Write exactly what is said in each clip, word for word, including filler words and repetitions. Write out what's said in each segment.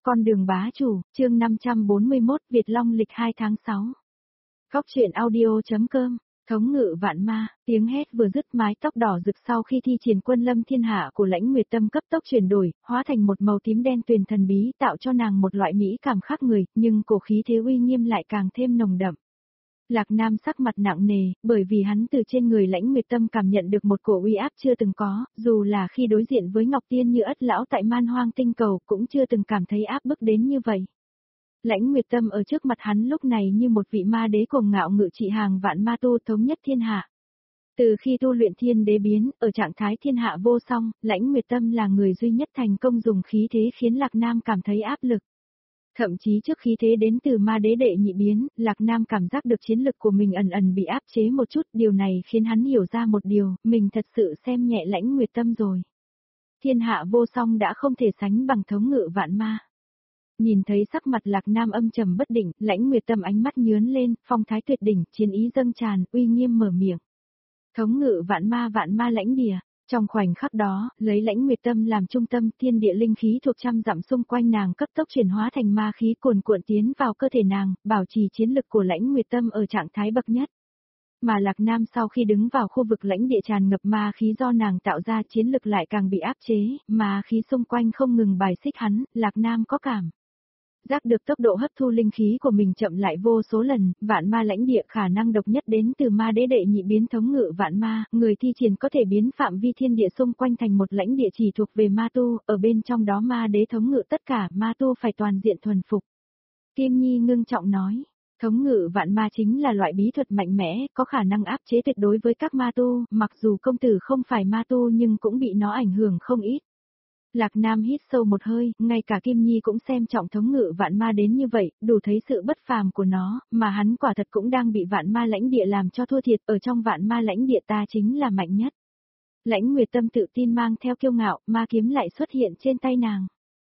Con đường bá chủ, chương năm trăm bốn mươi mốt, Việt Long lịch hai tháng sáu. Góc truyện audio.com, thống ngự vạn ma, tiếng hét vừa dứt mái tóc đỏ rực sau khi thi triển quân lâm thiên hạ của Lãnh Nguyệt Tâm cấp tốc chuyển đổi, hóa thành một màu tím đen tuyền thần bí tạo cho nàng một loại mỹ cảm khác người, nhưng cổ khí thế uy nghiêm lại càng thêm nồng đậm. Lạc Nam sắc mặt nặng nề, bởi vì hắn từ trên người Lãnh Nguyệt Tâm cảm nhận được một cổ uy áp chưa từng có, dù là khi đối diện với Ngọc Tiên Như Ất lão tại Man Hoang Tinh Cầu cũng chưa từng cảm thấy áp bức đến như vậy. Lãnh Nguyệt Tâm ở trước mặt hắn lúc này như một vị ma đế cuồng ngạo ngự trị hàng vạn ma tu thống nhất thiên hạ. Từ khi tu luyện thiên đế biến, ở trạng thái thiên hạ vô song, Lãnh Nguyệt Tâm là người duy nhất thành công dùng khí thế khiến Lạc Nam cảm thấy áp lực. Thậm chí trước khí thế đến từ ma đế đệ nhị biến, Lạc Nam cảm giác được chiến lực của mình ẩn ẩn bị áp chế một chút, điều này khiến hắn hiểu ra một điều, mình thật sự xem nhẹ Lãnh Nguyệt Tâm rồi. Thiên hạ vô song đã không thể sánh bằng thống ngự vạn ma. Nhìn thấy sắc mặt Lạc Nam âm trầm bất định, Lãnh Nguyệt Tâm ánh mắt nhướn lên, phong thái tuyệt đỉnh, chiến ý dâng tràn, uy nghiêm mở miệng. Thống ngự vạn ma vạn ma lãnh địa. Trong khoảnh khắc đó, lấy Lãnh Nguyệt Tâm làm trung tâm, thiên địa linh khí thuộc trăm dặm xung quanh nàng cấp tốc chuyển hóa thành ma khí cuồn cuộn tiến vào cơ thể nàng, bảo trì chiến lực của Lãnh Nguyệt Tâm ở trạng thái bậc nhất. Mà Lạc Nam sau khi đứng vào khu vực lãnh địa tràn ngập ma khí do nàng tạo ra, chiến lực lại càng bị áp chế, ma khí xung quanh không ngừng bài xích hắn, Lạc Nam có cảm giác được tốc độ hấp thu linh khí của mình chậm lại vô số lần, vạn ma lãnh địa khả năng độc nhất đến từ ma đế đệ nhị biến thống ngự vạn ma, người thi triển có thể biến phạm vi thiên địa xung quanh thành một lãnh địa chỉ thuộc về ma tu, ở bên trong đó ma đế thống ngự tất cả, ma tu phải toàn diện thuần phục. Kim Nhi ngưng trọng nói, thống ngự vạn ma chính là loại bí thuật mạnh mẽ, có khả năng áp chế tuyệt đối với các ma tu, mặc dù công tử không phải ma tu nhưng cũng bị nó ảnh hưởng không ít. Lạc Nam hít sâu một hơi, ngay cả Kim Nhi cũng xem trọng thống ngự vạn ma đến như vậy, đủ thấy sự bất phàm của nó, mà hắn quả thật cũng đang bị vạn ma lãnh địa làm cho thua thiệt, ở trong vạn ma lãnh địa ta chính là mạnh nhất. Lãnh Nguyệt Tâm tự tin mang theo kiêu ngạo, ma kiếm lại xuất hiện trên tay nàng.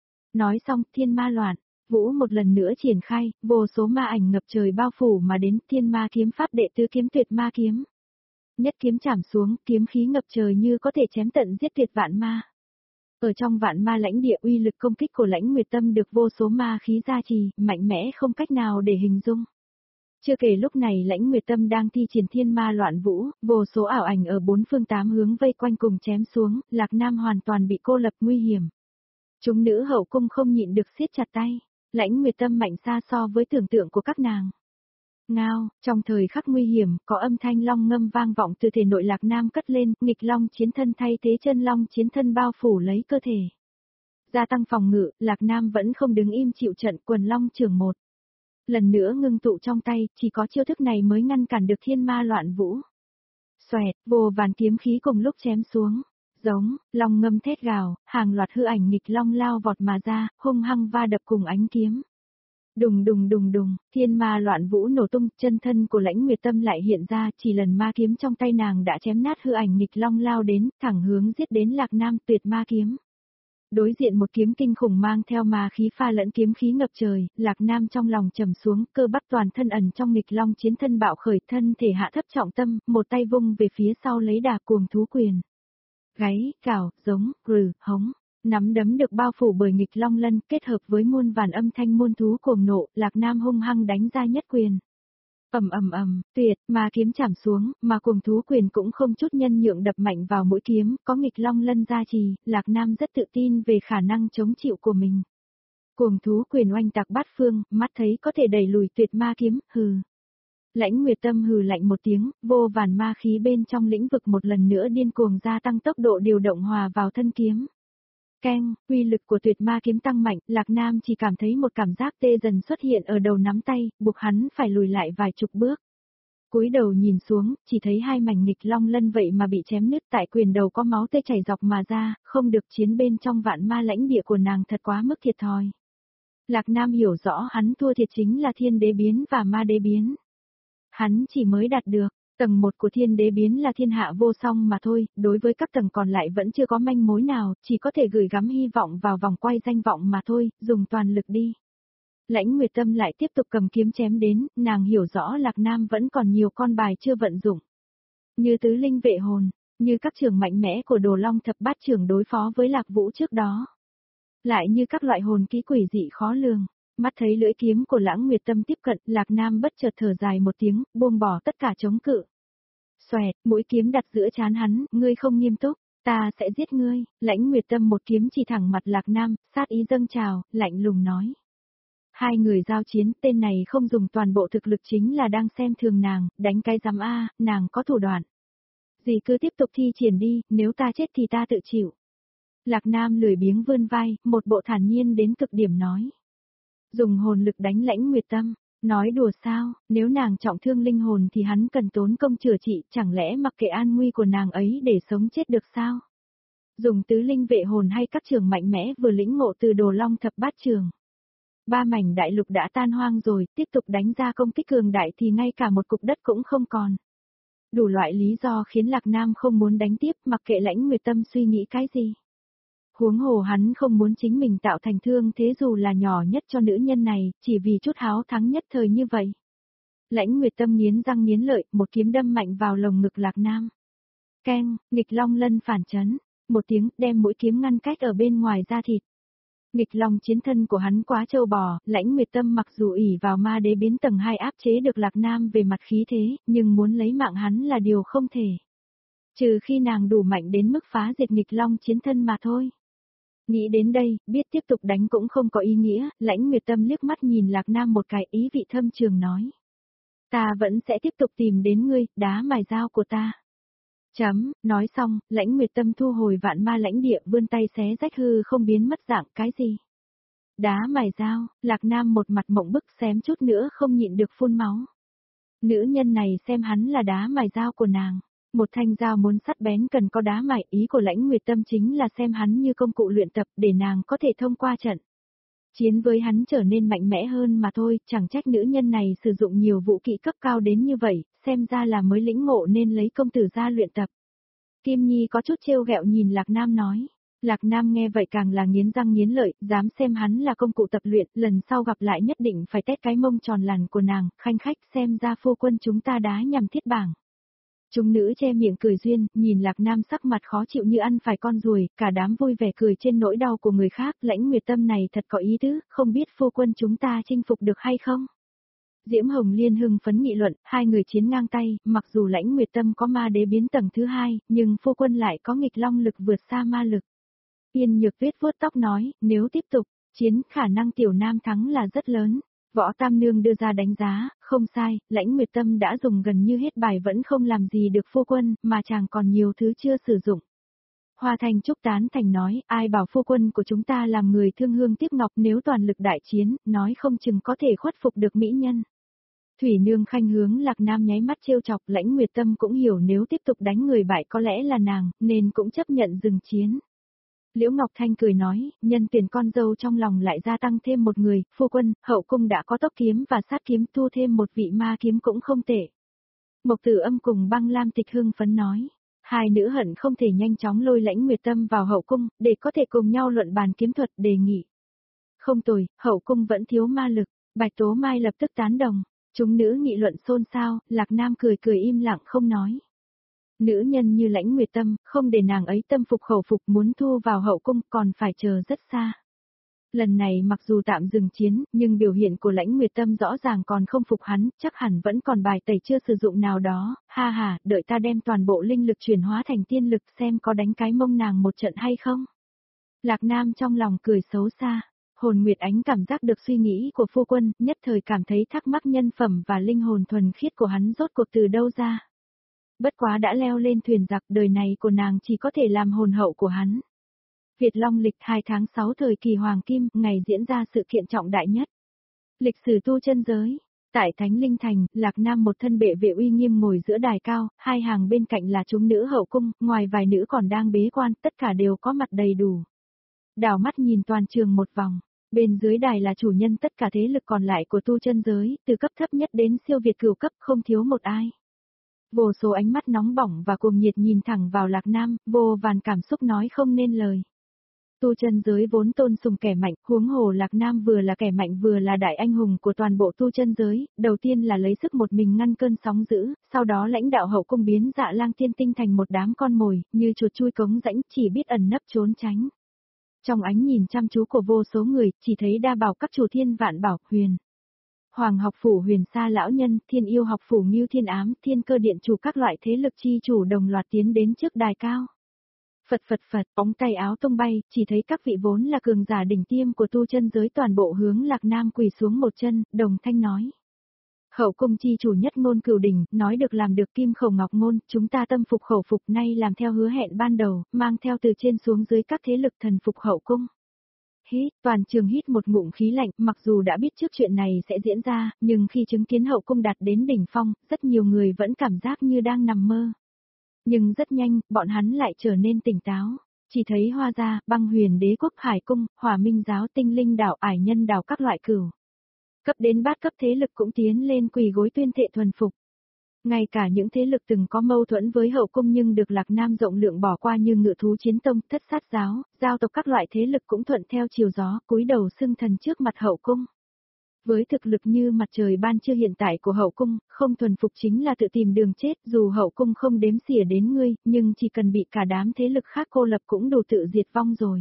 Nói xong, thiên ma loạn, vũ một lần nữa triển khai, vô số ma ảnh ngập trời bao phủ mà đến, thiên ma kiếm pháp đệ tứ kiếm tuyệt ma kiếm. Nhất kiếm chảm xuống, kiếm khí ngập trời như có thể chém tận giết tuyệt vạn ma. Ở trong vạn ma lãnh địa, uy lực công kích của Lãnh Nguyệt Tâm được vô số ma khí gia trì, mạnh mẽ không cách nào để hình dung. Chưa kể lúc này Lãnh Nguyệt Tâm đang thi triển thiên ma loạn vũ, vô số ảo ảnh ở bốn phương tám hướng vây quanh cùng chém xuống, Lạc Nam hoàn toàn bị cô lập nguy hiểm. Chúng nữ hậu cung không nhịn được siết chặt tay, Lãnh Nguyệt Tâm mạnh xa so với tưởng tượng của các nàng. Ngao, trong thời khắc nguy hiểm, có âm thanh long ngâm vang vọng từ thể nội Lạc Nam cất lên, nghịch long chiến thân thay thế chân long chiến thân bao phủ lấy cơ thể. Gia tăng phòng ngự, Lạc Nam vẫn không đứng im chịu trận, quần long trưởng một. Lần nữa ngưng tụ trong tay, chỉ có chiêu thức này mới ngăn cản được thiên ma loạn vũ. Xoẹt, vô vàn kiếm khí cùng lúc chém xuống. Giống, long ngâm thét gào, hàng loạt hư ảnh nghịch long lao vọt mà ra, hung hăng va đập cùng ánh kiếm. Đùng đùng đùng đùng, thiên ma loạn vũ nổ tung, chân thân của Lãnh Nguyệt Tâm lại hiện ra, chỉ lần ma kiếm trong tay nàng đã chém nát hư ảnh nghịch long lao đến, thẳng hướng giết đến Lạc Nam, tuyệt ma kiếm. Đối diện một kiếm kinh khủng mang theo ma khí pha lẫn kiếm khí ngập trời, Lạc Nam trong lòng trầm xuống, cơ bắp toàn thân ẩn trong nghịch long chiến thân bạo khởi, thân thể hạ thấp trọng tâm, một tay vung về phía sau lấy đà cuồng thú quyền. Gáy, cào, giống, rừ, hống. Nắm đấm được bao phủ bởi nghịch long lân, kết hợp với muôn vàn âm thanh muôn thú cuồng nộ, Lạc Nam hung hăng đánh ra nhất quyền. Ầm ầm ầm, tuyệt, ma kiếm chảm xuống, mà cuồng thú quyền cũng không chút nhân nhượng đập mạnh vào mũi kiếm, có nghịch long lân gia trì, Lạc Nam rất tự tin về khả năng chống chịu của mình. Cuồng thú quyền oanh tạc bát phương, mắt thấy có thể đẩy lùi tuyệt ma kiếm, hừ. Lãnh Nguyệt Tâm hừ lạnh một tiếng, vô vàn ma khí bên trong lĩnh vực một lần nữa điên cuồng gia tăng tốc độ điều động hòa vào thân kiếm. Keng, uy lực của tuyệt ma kiếm tăng mạnh, Lạc Nam chỉ cảm thấy một cảm giác tê dần xuất hiện ở đầu nắm tay, buộc hắn phải lùi lại vài chục bước. Cúi đầu nhìn xuống, chỉ thấy hai mảnh nghịch long lân vậy mà bị chém nứt, tại quyền đầu có máu tê chảy dọc mà ra, không được chiến bên trong vạn ma lãnh địa của nàng thật quá mức thiệt thòi. Lạc Nam hiểu rõ hắn thua thiệt chính là thiên đế biến và ma đế biến. Hắn chỉ mới đạt được tầng một của thiên đế biến là thiên hạ vô song mà thôi, đối với các tầng còn lại vẫn chưa có manh mối nào, chỉ có thể gửi gắm hy vọng vào vòng quay danh vọng mà thôi, dùng toàn lực đi. Lãnh Nguyệt Tâm lại tiếp tục cầm kiếm chém đến, nàng hiểu rõ Lạc Nam vẫn còn nhiều con bài chưa vận dụng. Như tứ linh vệ hồn, như các trường mạnh mẽ của Đồ Long thập bát trưởng đối phó với Lạc Vũ trước đó. lại như các loại hồn ký quỷ dị khó lường. Mắt thấy lưỡi kiếm của Lãng Nguyệt Tâm tiếp cận, Lạc Nam bất chợt thở dài một tiếng, buông bỏ tất cả chống cự. Xoẹt, mũi kiếm đặt giữa trán hắn, ngươi không nghiêm túc, ta sẽ giết ngươi. Lãnh Nguyệt Tâm một kiếm chỉ thẳng mặt Lạc Nam, sát ý dâng trào, lạnh lùng nói. Hai người giao chiến, tên này không dùng toàn bộ thực lực chính là đang xem thường nàng, đánh cái giám a, nàng có thủ đoạn. Dì cứ tiếp tục thi triển đi, nếu ta chết thì ta tự chịu. Lạc Nam lười biếng vươn vai, một bộ thản nhiên đến cực điểm nói. Dùng hồn lực đánh Lãnh Nguyệt Tâm, nói đùa sao, nếu nàng trọng thương linh hồn thì hắn cần tốn công chữa trị, chẳng lẽ mặc kệ an nguy của nàng ấy để sống chết được sao? Dùng tứ linh vệ hồn hay các trường mạnh mẽ vừa lĩnh ngộ từ Đồ Long thập bát trường. Ba mảnh đại lục đã tan hoang rồi, tiếp tục đánh ra công kích cường đại thì ngay cả một cục đất cũng không còn. Đủ loại lý do khiến Lạc Nam không muốn đánh tiếp, mặc kệ Lãnh Nguyệt Tâm suy nghĩ cái gì. Huống hồ hắn không muốn chính mình tạo thành thương thế dù là nhỏ nhất cho nữ nhân này, chỉ vì chút háo thắng nhất thời như vậy. Lãnh Nguyệt Tâm nghiến răng nghiến lợi, một kiếm đâm mạnh vào lồng ngực Lạc Nam. Keng, nghịch long lân phản chấn, một tiếng đem mũi kiếm ngăn cách ở bên ngoài da thịt. Nghịch long chiến thân của hắn quá trâu bò, Lãnh Nguyệt Tâm mặc dù ỷ vào ma đế biến tầng hai áp chế được Lạc Nam về mặt khí thế, nhưng muốn lấy mạng hắn là điều không thể. Trừ khi nàng đủ mạnh đến mức phá diệt nghịch long chiến thân mà thôi. Nghĩ đến đây, biết tiếp tục đánh cũng không có ý nghĩa, Lãnh Nguyệt Tâm liếc mắt nhìn Lạc Nam một cái, ý vị thâm trường nói. Ta vẫn sẽ tiếp tục tìm đến ngươi, đá mài dao của ta. Chấm, nói xong, Lãnh Nguyệt Tâm thu hồi vạn ma lãnh địa, vươn tay xé rách hư không biến mất dạng, cái gì? Đá mài dao, Lạc Nam một mặt mộng bức xém chút nữa không nhịn được phun máu. Nữ nhân này xem hắn là đá mài dao của nàng. Một thanh dao muốn sắt bén cần có đá mài, ý của Lãnh Nguyệt Tâm chính là xem hắn như công cụ luyện tập để nàng có thể thông qua trận. Chiến với hắn trở nên mạnh mẽ hơn mà thôi, chẳng trách nữ nhân này sử dụng nhiều vũ kỹ cấp cao đến như vậy, xem ra là mới lĩnh ngộ nên lấy công tử ra luyện tập. Kim Nhi có chút trêu ghẹo nhìn Lạc Nam nói. Lạc Nam nghe vậy càng là nghiến răng nghiến lợi, dám xem hắn là công cụ tập luyện, lần sau gặp lại nhất định phải tét cái mông tròn lằn của nàng, khanh khách xem ra phu quân chúng ta đá nhằm thiết bảng. Chúng nữ che miệng cười duyên, nhìn Lạc Nam sắc mặt khó chịu như ăn phải con ruồi, cả đám vui vẻ cười trên nỗi đau của người khác, Lãnh Nguyệt Tâm này thật có ý tứ, không biết phu quân chúng ta chinh phục được hay không? Diễm Hồng Liên hưng phấn nghị luận, hai người chiến ngang tay, mặc dù Lãnh Nguyệt Tâm có ma đế biến tầng thứ hai, nhưng phu quân lại có nghịch long lực vượt xa ma lực. Yên Nhược Tuyết vuốt tóc nói, nếu tiếp tục, chiến khả năng tiểu nam thắng là rất lớn. Võ Tam Nương đưa ra đánh giá, không sai, Lãnh Nguyệt Tâm đã dùng gần như hết bài vẫn không làm gì được phu quân, mà chàng còn nhiều thứ chưa sử dụng. Hoa Thành Trúc tán thành nói, ai bảo phu quân của chúng ta làm người thương hương tiếc ngọc, nếu toàn lực đại chiến, nói không chừng có thể khuất phục được mỹ nhân. Thủy Nương khanh hướng Lạc Nam nháy mắt trêu chọc, Lãnh Nguyệt Tâm cũng hiểu nếu tiếp tục đánh người bại có lẽ là nàng, nên cũng chấp nhận dừng chiến. Liễu Ngọc Thanh cười nói, nhân tuyển con dâu trong lòng lại gia tăng thêm một người, phu quân, hậu cung đã có tốc kiếm và sát kiếm, thu thêm một vị ma kiếm cũng không tệ. Mộc Tử Âm cùng Băng Lam Tịch hưng phấn nói, hai nữ hận không thể nhanh chóng lôi Lãnh Nguyệt Tâm vào hậu cung, để có thể cùng nhau luận bàn kiếm thuật đề nghị. Không tồi, hậu cung vẫn thiếu ma lực, Bạch Tố Mai lập tức tán đồng, chúng nữ nghị luận xôn xao, Lạc Nam cười cười im lặng không nói. Nữ nhân như Lãnh Nguyệt Tâm, không để nàng ấy tâm phục khẩu phục muốn thu vào hậu cung còn phải chờ rất xa. Lần này mặc dù tạm dừng chiến, nhưng biểu hiện của Lãnh Nguyệt Tâm rõ ràng còn không phục hắn, chắc hẳn vẫn còn bài tẩy chưa sử dụng nào đó, ha ha, đợi ta đem toàn bộ linh lực chuyển hóa thành tiên lực xem có đánh cái mông nàng một trận hay không. Lạc Nam trong lòng cười xấu xa, Hồn Nguyệt Ánh cảm giác được suy nghĩ của phu quân, nhất thời cảm thấy thắc mắc nhân phẩm và linh hồn thuần khiết của hắn rốt cuộc từ đâu ra. Bất quá đã leo lên thuyền giặc, đời này của nàng chỉ có thể làm hồn hậu của hắn. Việt Long lịch hai tháng sáu thời kỳ Hoàng Kim, ngày diễn ra sự kiện trọng đại nhất. Lịch sử tu chân giới. Tại Thánh Linh Thành, Lạc Nam một thân bệ vệ uy nghiêm ngồi giữa đài cao, hai hàng bên cạnh là chúng nữ hậu cung, ngoài vài nữ còn đang bế quan, tất cả đều có mặt đầy đủ. Đảo mắt nhìn toàn trường một vòng, bên dưới đài là chủ nhân tất cả thế lực còn lại của tu chân giới, từ cấp thấp nhất đến siêu việt cửu cấp không thiếu một ai. Vô số ánh mắt nóng bỏng và cuồng nhiệt nhìn thẳng vào Lạc Nam, vô vàn cảm xúc nói không nên lời. Tu chân giới vốn tôn sùng kẻ mạnh, huống hồ Lạc Nam vừa là kẻ mạnh vừa là đại anh hùng của toàn bộ tu chân giới, đầu tiên là lấy sức một mình ngăn cơn sóng dữ, sau đó lãnh đạo hậu cung biến Dạ Lang Thiên Tinh thành một đám con mồi, như chuột chui cống rãnh chỉ biết ẩn nấp trốn tránh. Trong ánh nhìn chăm chú của vô số người, chỉ thấy đa bảo các chủ Thiên Vạn Bảo, Huyền Hoàng học phủ Huyền Sa lão nhân, Thiên Yêu học phủ Ngưu Thiên Ám, Thiên Cơ điện chủ các loại thế lực chi chủ đồng loạt tiến đến trước đài cao. Phật phật phật, ống tay áo tung bay, chỉ thấy các vị vốn là cường giả đỉnh tiêm của tu chân giới toàn bộ hướng Lạc Nam quỳ xuống một chân, đồng thanh nói. Hậu cung chi chủ nhất ngôn cửu đỉnh, nói được làm được kim khẩu ngọc ngôn, chúng ta tâm phục khẩu phục nay làm theo hứa hẹn ban đầu, mang theo từ trên xuống dưới các thế lực thần phục hậu cung. Hít, toàn trường hít một ngụm khí lạnh, mặc dù đã biết trước chuyện này sẽ diễn ra, nhưng khi chứng kiến hậu cung đạt đến đỉnh phong, rất nhiều người vẫn cảm giác như đang nằm mơ. Nhưng rất nhanh, bọn hắn lại trở nên tỉnh táo. Chỉ thấy Hoa Gia, Băng Huyền Đế quốc, Hải cung, Hỏa Minh giáo, Tinh Linh đảo, Ải Nhân đảo các loại cửu cấp đến bát cấp thế lực cũng tiến lên quỳ gối tuyên thệ thuần phục. Ngay cả những thế lực từng có mâu thuẫn với hậu cung nhưng được Lạc Nam rộng lượng bỏ qua như Ngự thú chiến tông, Thất sát giáo, giao tộc các loại thế lực cũng thuận theo chiều gió, cúi đầu xưng thần trước mặt hậu cung. Với thực lực như mặt trời ban trưa hiện tại của hậu cung, không thuần phục chính là tự tìm đường chết, dù hậu cung không đếm xỉa đến ngươi, nhưng chỉ cần bị cả đám thế lực khác cô lập cũng đủ tự diệt vong rồi.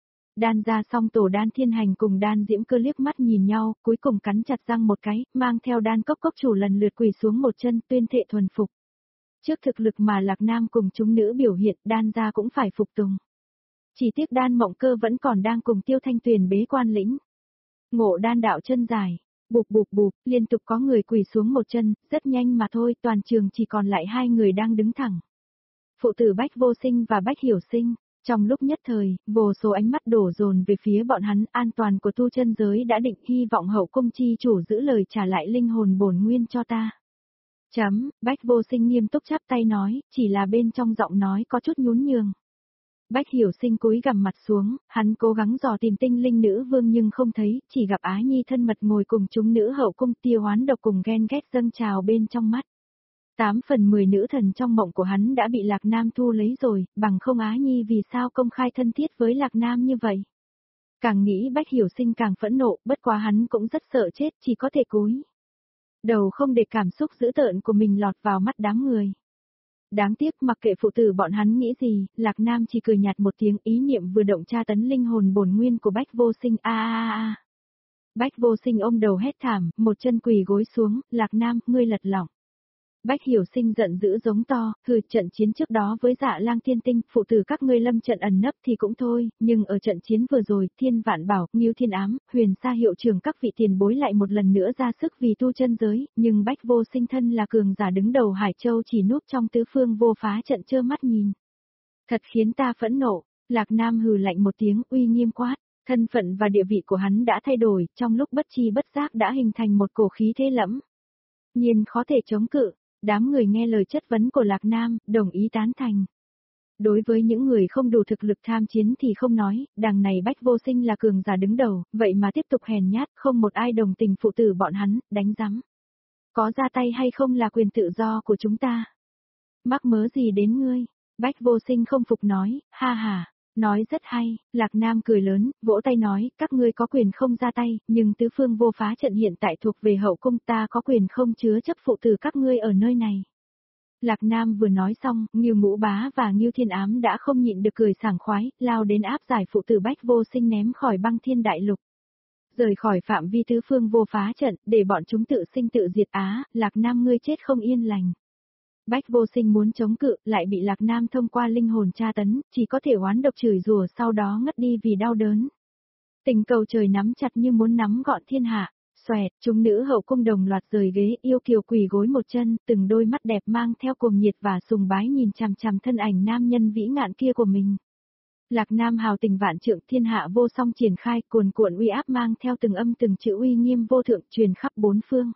Đan ra xong tổ Đan Thiên Hành cùng Đan Diễm Cơ liếc mắt nhìn nhau, cuối cùng cắn chặt răng một cái, mang theo Đan Cốc Cốc chủ lần lượt quỳ xuống một chân tuyên thệ thuần phục. Trước thực lực mà Lạc Nam cùng chúng nữ biểu hiện, Đan gia cũng phải phục tùng. Chỉ tiếc Đan Mộng Cơ vẫn còn đang cùng Tiêu Thanh Tuyền bế quan lĩnh. Ngộ đan đạo chân dài, bụp bụp bụp, liên tục có người quỳ xuống một chân, rất nhanh mà thôi, toàn trường chỉ còn lại hai người đang đứng thẳng. Phụ tử Bách Vô Sinh và Bách Hiểu Sinh. Trong lúc nhất thời, vô số ánh mắt đổ dồn về phía bọn hắn, an toàn của tu chân giới đã định, hy vọng hậu cung chi chủ giữ lời trả lại linh hồn bổn nguyên cho ta. Chấm, Bách Vô Sinh nghiêm túc chắp tay nói, chỉ là bên trong giọng nói có chút nhún nhường. Bách Hiểu Sinh cúi gằm mặt xuống, hắn cố gắng dò tìm tinh linh nữ vương nhưng không thấy, chỉ gặp Á Nhi thân mật ngồi cùng chúng nữ hậu cung, tiêu oán độc cùng ghen ghét dâng trào bên trong mắt. Tám phần mười nữ thần trong mộng của hắn đã bị Lạc Nam thu lấy rồi, bằng không Á Nhi vì sao công khai thân thiết với Lạc Nam như vậy. Càng nghĩ Bách Hiểu Sinh càng phẫn nộ, bất quá hắn cũng rất sợ chết, chỉ có thể cúi đầu không để cảm xúc dữ tợn của mình lọt vào mắt đám người. Đáng tiếc mặc kệ phụ tử bọn hắn nghĩ gì, Lạc Nam chỉ cười nhạt một tiếng, ý niệm vừa động tra tấn linh hồn bổn nguyên của Bách Vô Sinh. A a a. Bách Vô Sinh ôm đầu hét thảm, một chân quỳ gối xuống, Lạc Nam, ngươi lật lỏng. Bách Hiểu Sinh giận dữ giống to, hừ, trận chiến trước đó với Dạ Lang Thiên Tinh, phụ tử các ngươi lâm trận ẩn nấp thì cũng thôi, nhưng ở trận chiến vừa rồi, Thiên Vạn Bảo, Ngưu Thiên Ám, Huyền Sa hiệu trưởng các vị tiền bối lại một lần nữa ra sức vì tu chân giới, nhưng Bách Vô Sinh thân là cường giả đứng đầu Hải Châu chỉ núp trong tứ phương vô phá trận trơ mắt nhìn. Thật khiến ta phẫn nộ. Lạc Nam hừ lạnh một tiếng, uy nghiêm quát, thân phận và địa vị của hắn đã thay đổi, trong lúc bất chi bất giác đã hình thành một cổ khí thế lẫm. Nhiên khó thể chống cự. Đám người nghe lời chất vấn của Lạc Nam, đồng ý tán thành. Đối với những người không đủ thực lực tham chiến thì không nói, đằng này Bách Vô Sinh là cường giả đứng đầu, vậy mà tiếp tục hèn nhát, không một ai đồng tình phụ tử bọn hắn, đánh rắm. Có ra tay hay không là quyền tự do của chúng ta. Mắc mớ gì đến ngươi? Bách Vô Sinh không phục nói, ha ha. Nói rất hay, Lạc Nam cười lớn, vỗ tay nói, các ngươi có quyền không ra tay, nhưng tứ phương vô phá trận hiện tại thuộc về hậu cung, ta có quyền không chứa chấp phụ tử các ngươi ở nơi này. Lạc Nam vừa nói xong, Ngưu Ngũ Bá và Ngưu Thiên Ám đã không nhịn được cười sảng khoái, lao đến áp giải phụ tử Bách Vô Sinh ném khỏi Băng Thiên Đại Lục. Rời khỏi phạm vi tứ phương vô phá trận, để bọn chúng tự sinh tự diệt. Á, Lạc Nam ngươi chết không yên lành. Bách Vô Sinh muốn chống cự, lại bị Lạc Nam thông qua linh hồn tra tấn, chỉ có thể oán độc chửi rủa sau đó ngất đi vì đau đớn. Tình cầu trời nắm chặt như muốn nắm gọn thiên hạ, xoẹt, chúng nữ hậu cung đồng loạt rời ghế, yêu kiều quỳ gối một chân, từng đôi mắt đẹp mang theo cuồng nhiệt và sùng bái nhìn chằm chằm thân ảnh nam nhân vĩ ngạn kia của mình. Lạc Nam hào tình vạn trượng, thiên hạ vô song triển khai, cuồn cuộn uy áp mang theo từng âm từng chữ uy nghiêm vô thượng truyền khắp bốn phương.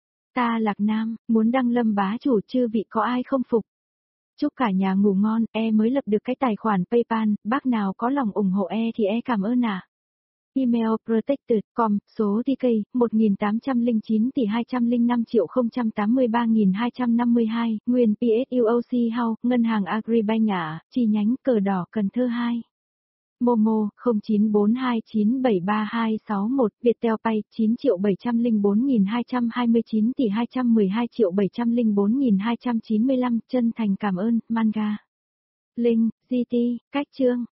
Ta Lạc Nam, muốn đăng lâm bá chủ, chư vị có ai không phục? Chúc cả nhà ngủ ngon, e mới lập được cái tài khoản PayPal, bác nào có lòng ủng hộ e thì e cảm ơn ạ. À. Email protected chấm com, số tê ca một tám không chín tỷ hai không năm triệu không trăm tám mươi ba nghìn hai trăm năm mươi hai, nguyên pê ét u ô xê House, Ngân hàng Agribank ạ, chi nhánh Cờ Đỏ Cần Thơ hai. Momo, không chín bốn hai chín bảy ba hai sáu một, Viettel Pay, chín triệu bảy trăm lẻ bốn nghìn hai trăm hai mươi chín tỷ hai trăm mười hai triệu bảy trăm lẻ bốn nghìn hai trăm chín mươi lăm, chân thành cảm ơn, Manga. Link, giê tê, cách chương.